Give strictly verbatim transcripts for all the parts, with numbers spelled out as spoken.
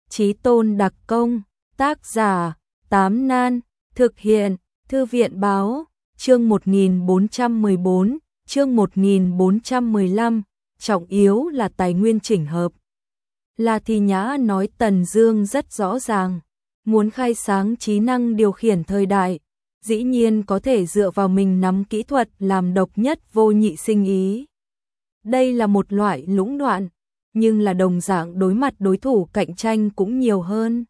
Chí Tôn đặc công, tác giả, Tám Nan, thực hiện, Thư viện báo, chương một nghìn bốn trăm mười bốn, chương một nghìn bốn trăm mười lăm, trọng yếu là tài nguyên chỉnh hợp. La Thi Nhã nói Tần Dương rất rõ ràng, muốn khai sáng trí năng điều khiển thời đại, dĩ nhiên có thể dựa vào mình nắm kỹ thuật làm độc nhất vô nhị sinh ý. Đây là một loại lũng đoạn, nhưng là đồng dạng đối mặt đối thủ cạnh tranh cũng nhiều hơn.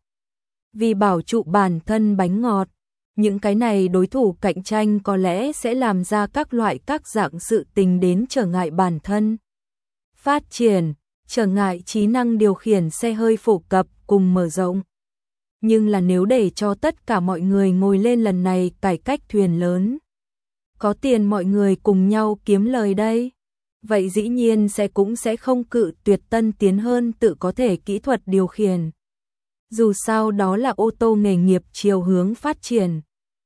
Vì bảo trụ bản thân bánh ngọt, những cái này đối thủ cạnh tranh có lẽ sẽ làm ra các loại các dạng sự tình đến trở ngại bản thân. Phát triển, trở ngại trí năng điều khiển xe hơi phổ cập cùng mở rộng. Nhưng là nếu để cho tất cả mọi người ngồi lên lần này cải cách thuyền lớn, có tiền mọi người cùng nhau kiếm lời đây, vậy dĩ nhiên sẽ cũng sẽ không cự tuyệt tân tiến hơn tự có thể kỹ thuật điều khiển. Dù sao đó là ô tô nghề nghiệp chiều hướng phát triển.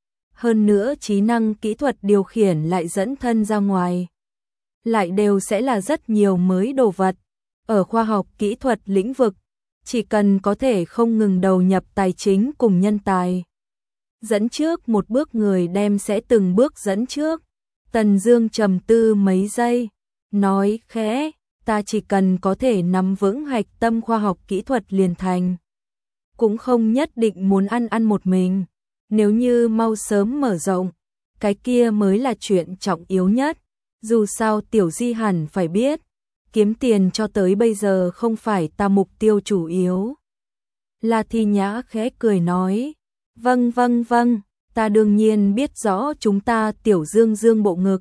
Hơn nữa trí năng kỹ thuật điều khiển lại dẫn thân ra ngoài. Lại đều sẽ là rất nhiều mới đồ vật. Ở khoa học kỹ thuật lĩnh vực, chỉ cần có thể không ngừng đầu nhập tài chính cùng nhân tài. Dẫn trước một bước người đem sẽ từng bước dẫn trước. Tần Dương trầm tư mấy giây, nói khẽ, ta chỉ cần có thể nắm vững hạch tâm khoa học kỹ thuật liền thành. Cũng không nhất định muốn ăn ăn một mình, nếu như mau sớm mở rộng, cái kia mới là chuyện trọng yếu nhất. Dù sao Tiểu Di hẳn phải biết, kiếm tiền cho tới bây giờ không phải ta mục tiêu chủ yếu. La Thi Nhã khẽ cười nói, vâng vâng vâng, ta đương nhiên biết rõ chúng ta Tiểu Dương Dương bộ ngực.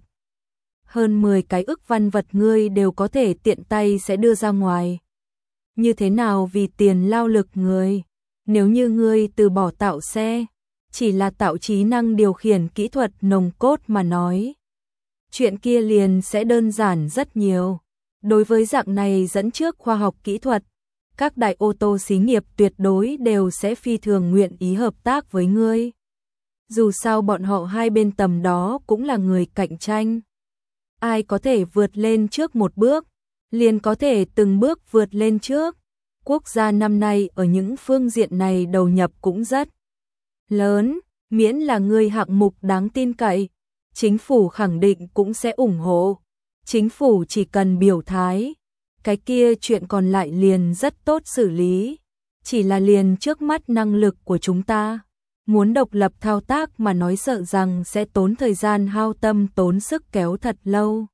Hơn mười cái ức văn vật ngươi đều có thể tiện tay sẽ đưa ra ngoài. Như thế nào vì tiền lao lực người, nếu như ngươi từ bỏ tạo xe, chỉ là tạo trí năng điều khiển kỹ thuật nồng cốt mà nói, chuyện kia liền sẽ đơn giản rất nhiều. Đối với dạng này dẫn trước khoa học kỹ thuật, các đại ô tô xí nghiệp tuyệt đối đều sẽ phi thường nguyện ý hợp tác với ngươi. Dù sao bọn họ hai bên tầm đó cũng là người cạnh tranh. Ai có thể vượt lên trước một bước, liền có thể từng bước vượt lên trước. Quốc gia năm nay ở những phương diện này đầu nhập cũng rất lớn, miễn là người hạng mục đáng tin cậy, chính phủ khẳng định cũng sẽ ủng hộ. Chính phủ chỉ cần biểu thái, cái kia chuyện còn lại liền rất tốt xử lý. Chỉ là liền trước mắt năng lực của chúng ta, muốn độc lập thao tác mà nói sợ rằng sẽ tốn thời gian hao tâm tốn sức kéo thật lâu.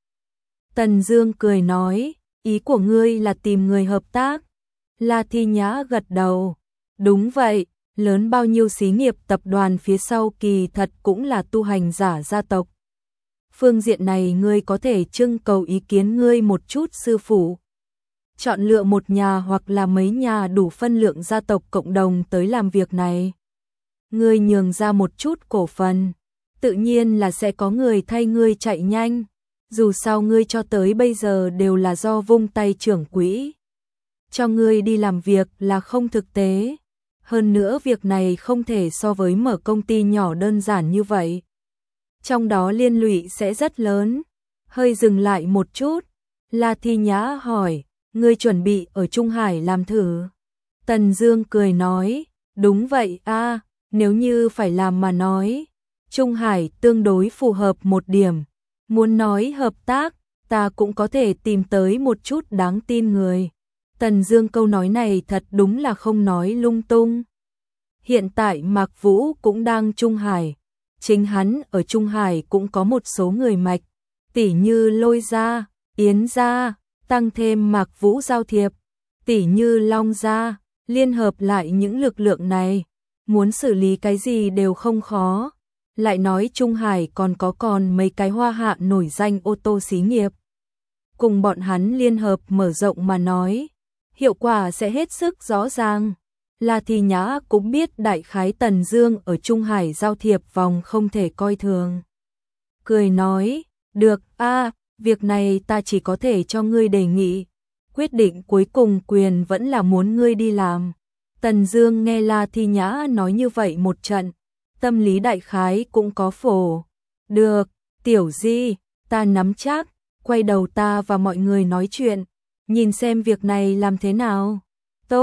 Tần Dương cười nói, ý của ngươi là tìm người hợp tác. La Thi Nhã gật đầu, đúng vậy, lớn bao nhiêu xí nghiệp tập đoàn phía sau kỳ thật cũng là tu hành giả gia tộc. Phương diện này ngươi có thể trưng cầu ý kiến ngươi một chút sư phụ. Chọn lựa một nhà hoặc là mấy nhà đủ phân lượng gia tộc cộng đồng tới làm việc này. Ngươi nhường ra một chút cổ phần, tự nhiên là sẽ có người thay ngươi chạy nhanh. Dù sao ngươi cho tới bây giờ đều là do vung tay trưởng quỹ. Cho ngươi đi làm việc là không thực tế. Hơn nữa việc này không thể so với mở công ty nhỏ đơn giản như vậy. Trong đó liên lụy sẽ rất lớn. Hơi dừng lại một chút, La Thi Nhã hỏi, ngươi chuẩn bị ở Trung Hải làm thử? Tần Dương cười nói, đúng vậy a, nếu như phải làm mà nói, Trung Hải tương đối phù hợp một điểm. Muốn nói hợp tác, ta cũng có thể tìm tới một chút đáng tin người. Tần Dương câu nói này thật đúng là không nói lung tung. Hiện tại Mạc Vũ cũng đang Trung Hải. Chính hắn ở Trung Hải cũng có một số người mạch, tỉ như Lôi gia, Yến gia, tăng thêm Mạc Vũ giao thiệp, tỉ như Long gia, liên hợp lại những lực lượng này, muốn xử lý cái gì đều không khó. Lại nói Trung Hải còn có còn mấy cái hoa hạ nổi danh ô tô xí nghiệp. Cùng bọn hắn liên hợp mở rộng mà nói, hiệu quả sẽ hết sức rõ ràng. La Thi Nhã cũng biết đại khái Tần Dương ở Trung Hải giao thiệp vòng không thể coi thường. Cười nói, được a, việc này ta chỉ có thể cho ngươi đề nghị. Quyết định cuối cùng quyền vẫn là muốn ngươi đi làm. Tần Dương nghe La Thi Nhã nói như vậy một trận, tâm lý đại khái cũng có phổ. Được, Tiểu Di, ta nắm chắc, quay đầu ta và mọi người nói chuyện, nhìn xem việc này làm thế nào. Tốt,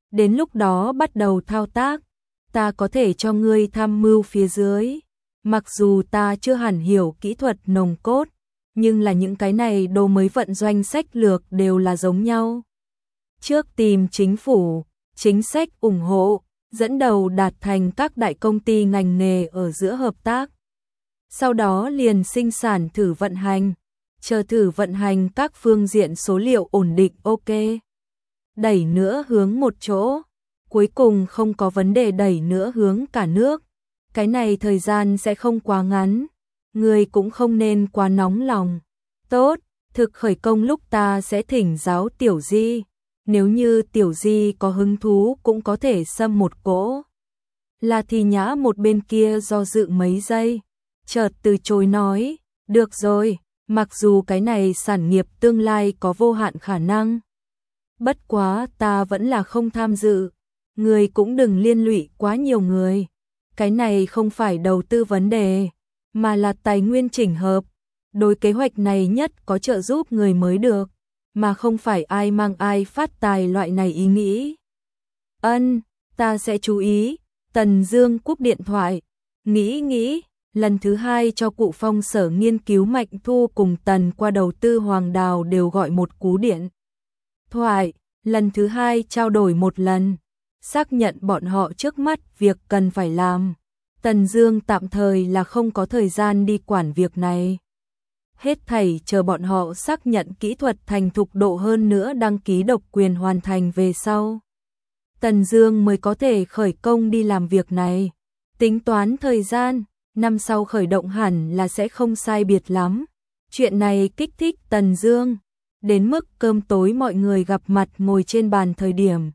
Đến lúc đó bắt đầu thao tác, ta có thể cho ngươi tham mưu phía dưới. Mặc dù ta chưa hẳn hiểu kỹ thuật nồng cốt, nhưng là những cái này đồ mới vận doanh sách lược đều là giống nhau. Trước tìm chính phủ, chính sách ủng hộ, dẫn đầu đạt thành các đại công ty ngành nghề ở giữa hợp tác. Sau đó liền sinh sản thử vận hành, chờ thử vận hành các phương diện số liệu ổn định ok. Đẩy nữa hướng một chỗ, cuối cùng không có vấn đề đẩy nữa hướng cả nước. Cái này thời gian sẽ không quá ngắn, người cũng không nên quá nóng lòng. Tốt, thực khởi công lúc ta sẽ thỉnh giáo Tiểu Di, nếu như Tiểu Di có hứng thú cũng có thể xâm một cỗ. Là Thì Nhã một bên kia do dự mấy giây, chợt từ chối nói, được rồi, mặc dù cái này sản nghiệp tương lai có vô hạn khả năng. Bất quá ta vẫn là không tham dự, người cũng đừng liên lụy quá nhiều người. Cái này không phải đầu tư vấn đề, mà là tài nguyên chỉnh hợp. Đối kế hoạch này nhất có trợ giúp người mới được, mà không phải ai mang ai phát tài loại này ý nghĩ. Ân, ta sẽ chú ý. Tần Dương cúp điện thoại, nghĩ nghĩ, lần thứ hai cho cụ Phong Sở nghiên cứu Mạnh Thu cùng Tần qua đầu tư Hoàng Đào đều gọi một cú điện thoại, lần thứ hai trao đổi một lần, xác nhận bọn họ trước mắt việc cần phải làm. Tần Dương tạm thời là không có thời gian đi quản việc này. Hết thảy chờ bọn họ xác nhận kỹ thuật thành thục độ hơn nữa đăng ký độc quyền hoàn thành về sau. Tần Dương mới có thể khởi công đi làm việc này. Tính toán thời gian, năm sau khởi động hẳn là sẽ không sai biệt lắm. Chuyện này kích thích Tần Dương, đến mức cơm tối mọi người gặp mặt ngồi trên bàn thời điểm.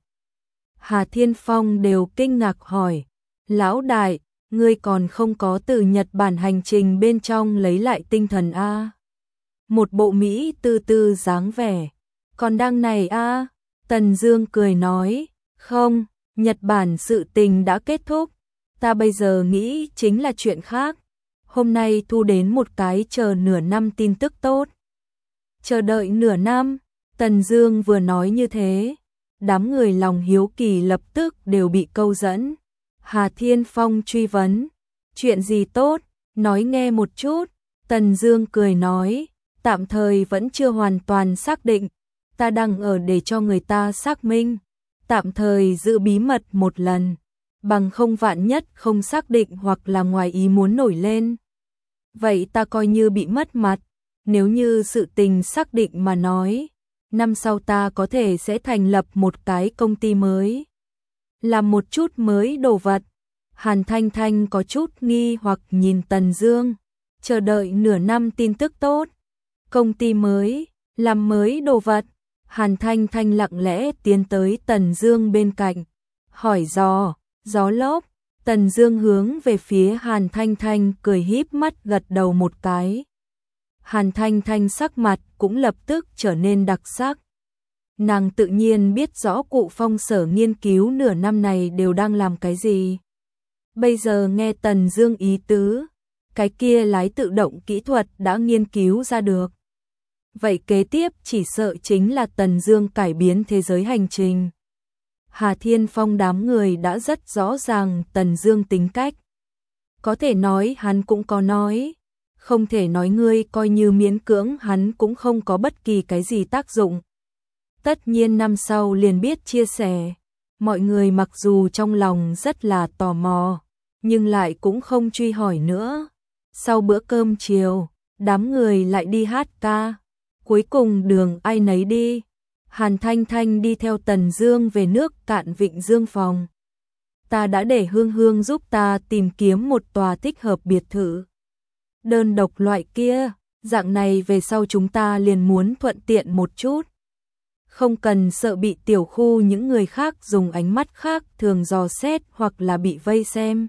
Hà Thiên Phong đều kinh ngạc hỏi, lão đại, ngươi còn không có từ Nhật Bản hành trình bên trong lấy lại tinh thần a? Một bộ Mỹ tư tư dáng vẻ, còn đang này a? Tần Dương cười nói, không, Nhật Bản sự tình đã kết thúc, ta bây giờ nghĩ chính là chuyện khác. Hôm nay thu đến một cái chờ nửa năm tin tức tốt. Chờ đợi nửa năm, Tần Dương vừa nói như thế, đám người lòng hiếu kỳ lập tức đều bị câu dẫn. Hà Thiên Phong truy vấn, chuyện gì tốt, nói nghe một chút. Tần Dương cười nói, tạm thời vẫn chưa hoàn toàn xác định, ta đang ở để cho người ta xác minh, tạm thời giữ bí mật một lần, bằng không vạn nhất không xác định hoặc là ngoài ý muốn nổi lên. Vậy ta coi như bị mất mặt, nếu như sự tình xác định mà nói, năm sau ta có thể sẽ thành lập một cái công ty mới, làm một chút mới đồ vật. Hàn Thanh Thanh có chút nghi hoặc nhìn Tần Dương, chờ đợi nửa năm tin tức tốt. Công ty mới, làm mới đồ vật. Hàn Thanh Thanh lặng lẽ tiến tới Tần Dương bên cạnh, hỏi dò, gió lốc. Tần Dương hướng về phía Hàn Thanh Thanh cười híp mắt gật đầu một cái. Hàn Thanh Thanh sắc mặt cũng lập tức trở nên đặc sắc. Nàng tự nhiên biết rõ cụ Phong Sở nghiên cứu nửa năm này đều đang làm cái gì. Bây giờ nghe Tần Dương ý tứ, cái kia lái tự động kỹ thuật đã nghiên cứu ra được. Vậy kế tiếp chỉ sợ chính là Tần Dương cải biến thế giới hành trình. Hà Thiên Phong đám người đã rất rõ ràng Tần Dương tính cách. Có thể nói hắn cũng có nói, không thể nói ngươi coi như miễn cưỡng hắn cũng không có bất kỳ cái gì tác dụng. Tất nhiên năm sau liền biết chia sẻ. Mọi người mặc dù trong lòng rất là tò mò, nhưng lại cũng không truy hỏi nữa. Sau bữa cơm chiều, đám người lại đi hát ca. Cuối cùng đường ai nấy đi. Hàn Thanh Thanh đi theo Tần Dương về nước Cạn Vịnh Dương phòng. Ta đã để Hương Hương giúp ta tìm kiếm một tòa thích hợp biệt thự. Đơn độc loại kia, dạng này về sau chúng ta liền muốn thuận tiện một chút. Không cần sợ bị tiểu khu những người khác dùng ánh mắt khác thường dò xét hoặc là bị vây xem.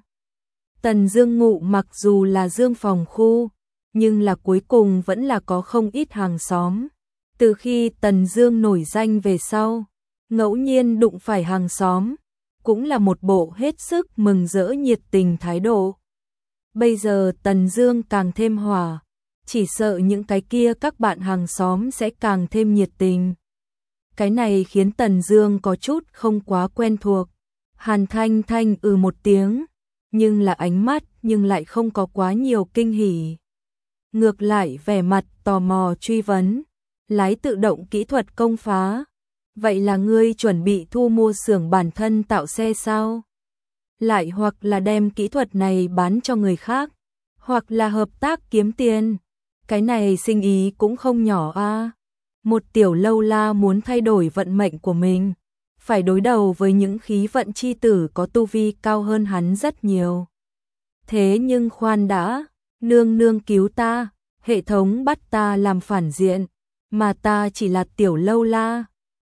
Tần Dương ngụ mặc dù là Dương phòng khu, nhưng là cuối cùng vẫn là có không ít hàng xóm. Từ khi Tần Dương nổi danh về sau, ngẫu nhiên đụng phải hàng xóm, cũng là một bộ hết sức mừng rỡ nhiệt tình thái độ. Bây giờ Tần Dương càng thêm hòa, chỉ sợ những cái kia các bạn hàng xóm sẽ càng thêm nhiệt tình. Cái này khiến Tần Dương có chút không quá quen thuộc. Hàn Thanh Thanh ừ một tiếng, nhưng là ánh mắt nhưng lại không có quá nhiều kinh hỉ. Ngược lại vẻ mặt tò mò truy vấn, lái tự động kỹ thuật công phá. Vậy là ngươi chuẩn bị thu mua xưởng bản thân tạo xe sao? Lại hoặc là đem kỹ thuật này bán cho người khác, hoặc là hợp tác kiếm tiền. Cái này sinh ý cũng không nhỏ a. Một tiểu lâu la muốn thay đổi vận mệnh của mình, phải đối đầu với những khí vận chi tử có tu vi cao hơn hắn rất nhiều. Thế nhưng khoan đã, nương nương cứu ta, hệ thống bắt ta làm phản diện, mà ta chỉ là tiểu lâu la.